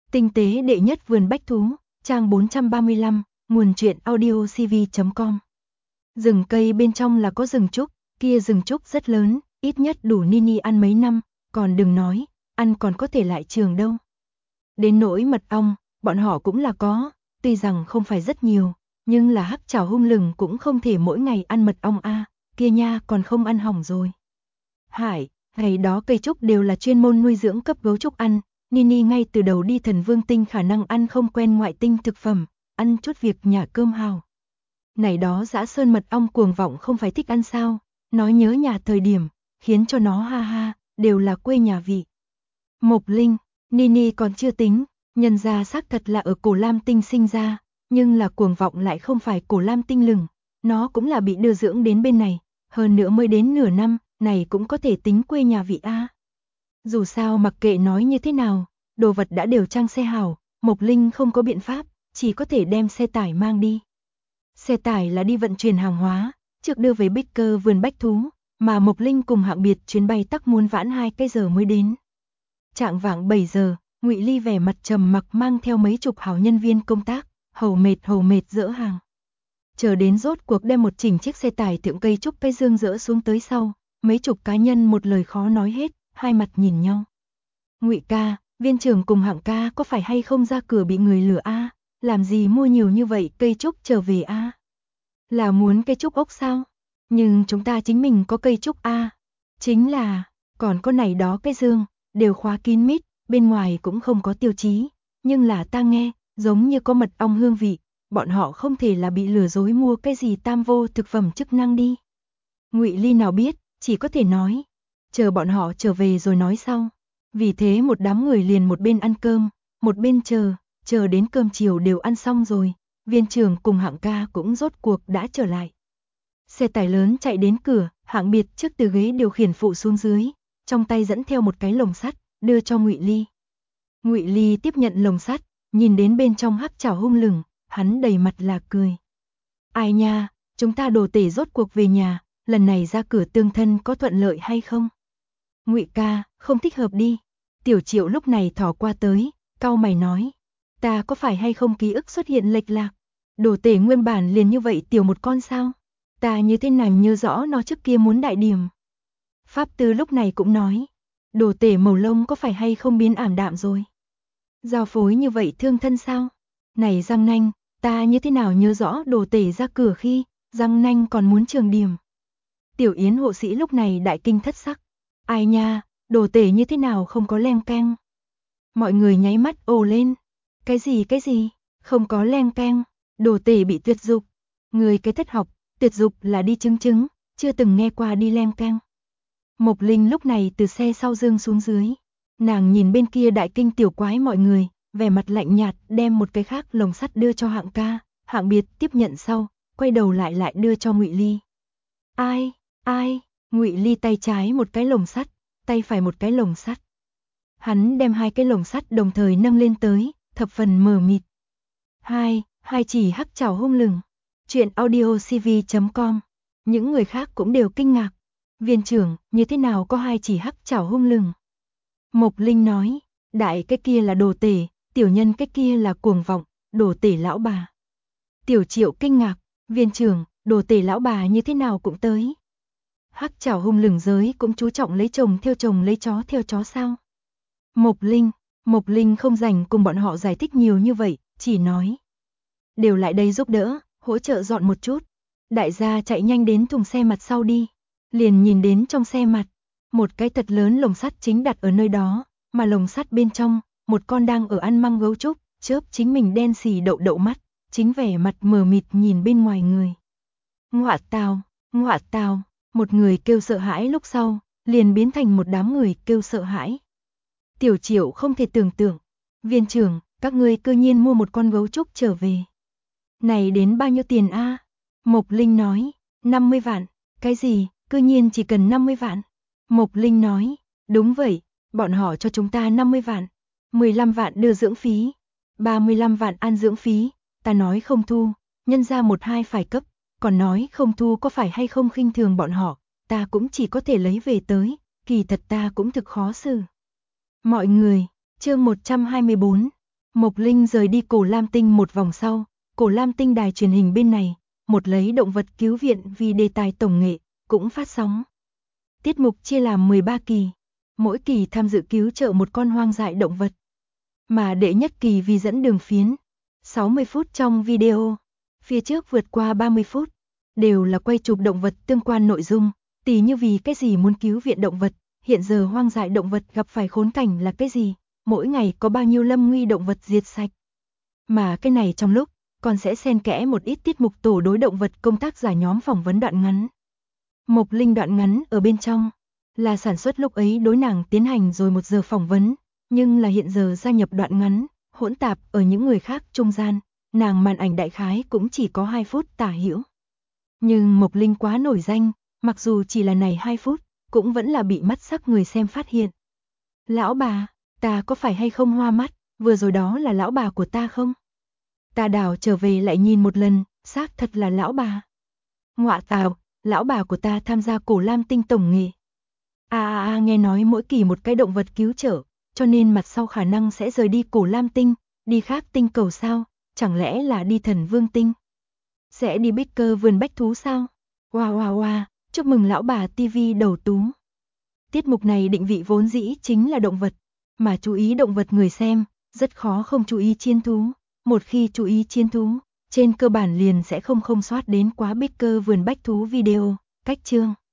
Tinh tế đệ nhất vườn bách thú, trang 435, nguồn truyện audiocv.com. Rừng cây bên trong là có rừng trúc, kia rừng trúc rất lớn, ít nhất đủ Nini ăn mấy năm, còn đừng nói, ăn còn có thể lại trường đâu. Đến nỗi mật ong, bọn họ cũng là có, tuy rằng không phải rất nhiều, nhưng là hắc trảo hung lừng cũng không thể mỗi ngày ăn mật ong a, kia nha còn không ăn hỏng rồi. Hải, ngày đó cây trúc đều là chuyên môn nuôi dưỡng cấp gấu trúc ăn, Nini ngay từ đầu đi Thần Vương Tinh khả năng ăn không quen ngoại tinh thực phẩm, ăn chút việc nhà cơm hào. Này đó dã sơn mật ong cuồng vọng không phải thích ăn sao, nói nhớ nhà thời điểm, khiến cho nó ha ha, đều là quê nhà vị. Mộc Linh, Nini còn chưa tính, nhân ra xác thật là ở Cổ Lam Tinh sinh ra, nhưng là cuồng vọng lại không phải Cổ Lam Tinh lừng, nó cũng là bị đưa dưỡng đến bên này, hơn nữa mới đến nửa năm, này cũng có thể tính quê nhà vị A. Dù sao mặc kệ nói như thế nào, đồ vật đã đều trang xe hảo, Mộc Linh không có biện pháp, chỉ có thể đem xe tải mang đi. Xe tải là đi vận chuyển hàng hóa, trước đưa về Bích Cơ vườn bách thú, mà Mộc Linh cùng hạng biệt chuyến bay tắc muốn vãn 2 cái giờ mới đến. Trạng vạng 7 giờ, Ngụy Ly vẻ mặt trầm mặc mang theo mấy chục hảo nhân viên công tác, hầu mệt dỡ hàng. Chờ đến rốt cuộc đem một chỉnh chiếc xe tải thượng cây trúc cây dương dỡ xuống tới sau, mấy chục cá nhân một lời khó nói hết, hai mặt nhìn nhau. Ngụy ca, viên trưởng cùng hạng ca có phải hay không ra cửa bị người lừa a? Làm gì mua nhiều như vậy cây trúc trở về a? Là muốn cây trúc ốc sao? Nhưng chúng ta chính mình có cây trúc a. Chính là, còn có này đó cái dương, đều khóa kín mít, bên ngoài cũng không có tiêu chí, nhưng là ta nghe, giống như có mật ong hương vị, bọn họ không thể là bị lừa dối mua cái gì tam vô thực phẩm chức năng đi. Ngụy Ly nào biết, chỉ có thể nói, chờ bọn họ trở về rồi nói sau. Vì thế một đám người liền một bên ăn cơm, một bên chờ đến cơm chiều đều ăn xong rồi, viên trưởng cùng hạng ca cũng rốt cuộc đã trở lại. Xe tải lớn chạy đến cửa, hạng biệt trước từ ghế điều khiển phụ xuống dưới, trong tay dẫn theo một cái lồng sắt, đưa cho Ngụy Ly. Ngụy Ly tiếp nhận lồng sắt, nhìn đến bên trong hắc trảo hung lừng, hắn đầy mặt là cười. Ai nha, chúng ta đồ tể rốt cuộc về nhà, lần này ra cửa tương thân có thuận lợi hay không? Ngụy ca, không thích hợp đi. Tiểu Triệu lúc này thò qua tới, cau mày nói, ta có phải hay không ký ức xuất hiện lệch lạc? Đồ tể nguyên bản liền như vậy tiểu một con sao? Ta như thế nào nhớ rõ nó trước kia muốn đại điểm. Pháp Tư lúc này cũng nói, đồ tể màu lông có phải hay không biến ảm đạm rồi? Giao phối như vậy thương thân sao? Này răng nanh, ta như thế nào nhớ rõ đồ tể ra cửa khi, răng nanh còn muốn trường điểm. Tiểu Yến hộ sĩ lúc này đại kinh thất sắc. Ai nha, đồ tể như thế nào không có leng keng. Mọi người nháy mắt ồ lên. Cái gì, không có leng keng, đồ tể bị tuyệt dục. Người cái thất học, tuyệt dục là đi chứng, chưa từng nghe qua đi leng keng. Mộc Linh lúc này từ xe sau dương xuống dưới. Nàng nhìn bên kia đại kinh tiểu quái mọi người, vẻ mặt lạnh nhạt đem một cái khác lồng sắt đưa cho hạng ca, hạng biệt tiếp nhận sau, quay đầu lại đưa cho Ngụy Ly. Ai, Ngụy Ly tay trái một cái lồng sắt, tay phải một cái lồng sắt. Hắn đem hai cái lồng sắt đồng thời nâng lên tới, thập phần mờ mịt. Hai chỉ hắc trảo hung lừng. Chuyện audiocv.com. Những người khác cũng đều kinh ngạc. Viên trưởng, như thế nào có hai chỉ hắc trảo hung lừng? Mộc Linh nói, đại cái kia là đồ tể, tiểu nhân cái kia là cuồng vọng, đồ tể lão bà. Tiểu Triệu kinh ngạc, viên trưởng, đồ tể lão bà như thế nào cũng tới. Hắc trảo hung lừng giới cũng chú trọng lấy chồng theo chồng lấy chó theo chó sao? Mộc Linh không rảnh cùng bọn họ giải thích nhiều như vậy, chỉ nói. Đều lại đây giúp đỡ, hỗ trợ dọn một chút. Đại gia chạy nhanh đến thùng xe mặt sau đi. Liền nhìn đến trong xe mặt, một cái thật lớn lồng sắt chính đặt ở nơi đó, mà lồng sắt bên trong, một con đang ở ăn măng gấu trúc, chớp chính mình đen xì đậu mắt, chính vẻ mặt mờ mịt nhìn bên ngoài người. Ngọa tào, một người kêu sợ hãi lúc sau, liền biến thành một đám người kêu sợ hãi. Tiểu Triệu không thể tưởng tượng, viên trưởng, các ngươi cư nhiên mua một con gấu trúc trở về. Này đến bao nhiêu tiền a? Mộc Linh nói, 50 vạn, cái gì, cư nhiên chỉ cần 50 vạn. Mộc Linh nói, đúng vậy, bọn họ cho chúng ta 50 vạn, 15 vạn đưa dưỡng phí, 35 vạn ăn dưỡng phí, ta nói không thu, nhân ra 1-2 phải cấp, còn nói không thu có phải hay không khinh thường bọn họ, ta cũng chỉ có thể lấy về tới, kỳ thật ta cũng thực khó xử. Mọi người, chương 124, Mộc Linh rời đi Cổ Lam Tinh một vòng sau, Cổ Lam Tinh đài truyền hình bên này, một lấy động vật cứu viện vì đề tài tổng nghệ, cũng phát sóng. Tiết mục chia làm 13 kỳ, mỗi kỳ tham dự cứu trợ một con hoang dại động vật. Mà đệ nhất kỳ vì dẫn đường phiến, 60 phút trong video, phía trước vượt qua 30 phút, đều là quay chụp động vật tương quan nội dung, tỉ như vì cái gì muốn cứu viện động vật, hiện giờ hoang dại động vật gặp phải khốn cảnh là cái gì, mỗi ngày có bao nhiêu lâm nguy động vật diệt sạch. Mà cái này trong lúc, còn sẽ xen kẽ một ít tiết mục tổ đối động vật công tác giả nhóm phỏng vấn đoạn ngắn. Mộc Linh đoạn ngắn ở bên trong, là sản xuất lúc ấy đối nàng tiến hành rồi 1 giờ phỏng vấn, nhưng là hiện giờ gia nhập đoạn ngắn, hỗn tạp ở những người khác trung gian, nàng màn ảnh đại khái cũng chỉ có 2 phút tả hữu. Nhưng Mộc Linh quá nổi danh, mặc dù chỉ là này 2 phút, cũng vẫn là bị mắt sắc người xem phát hiện. Lão bà, ta có phải hay không hoa mắt, vừa rồi đó là lão bà của ta không? Ta đảo trở về lại nhìn một lần, xác thật là lão bà. Ngọa tào, lão bà của ta tham gia Cổ Lam Tinh tổng nghệ. Nghe nói mỗi kỳ một cái động vật cứu trợ, cho nên mặt sau khả năng sẽ rời đi Cổ Lam Tinh, đi khác tinh cầu sao, chẳng lẽ là đi Thần Vương Tinh? Sẽ đi Bích Cơ vườn bách thú sao? Wow, chúc mừng lão bà TV đầu tú. Tiết mục này định vị vốn dĩ chính là động vật, mà chú ý động vật người xem, rất khó không chú ý chiến thú. Một khi chú ý chiến thú, trên cơ bản liền sẽ không soát đến quá Bích Cơ vườn bách thú video, cách chương.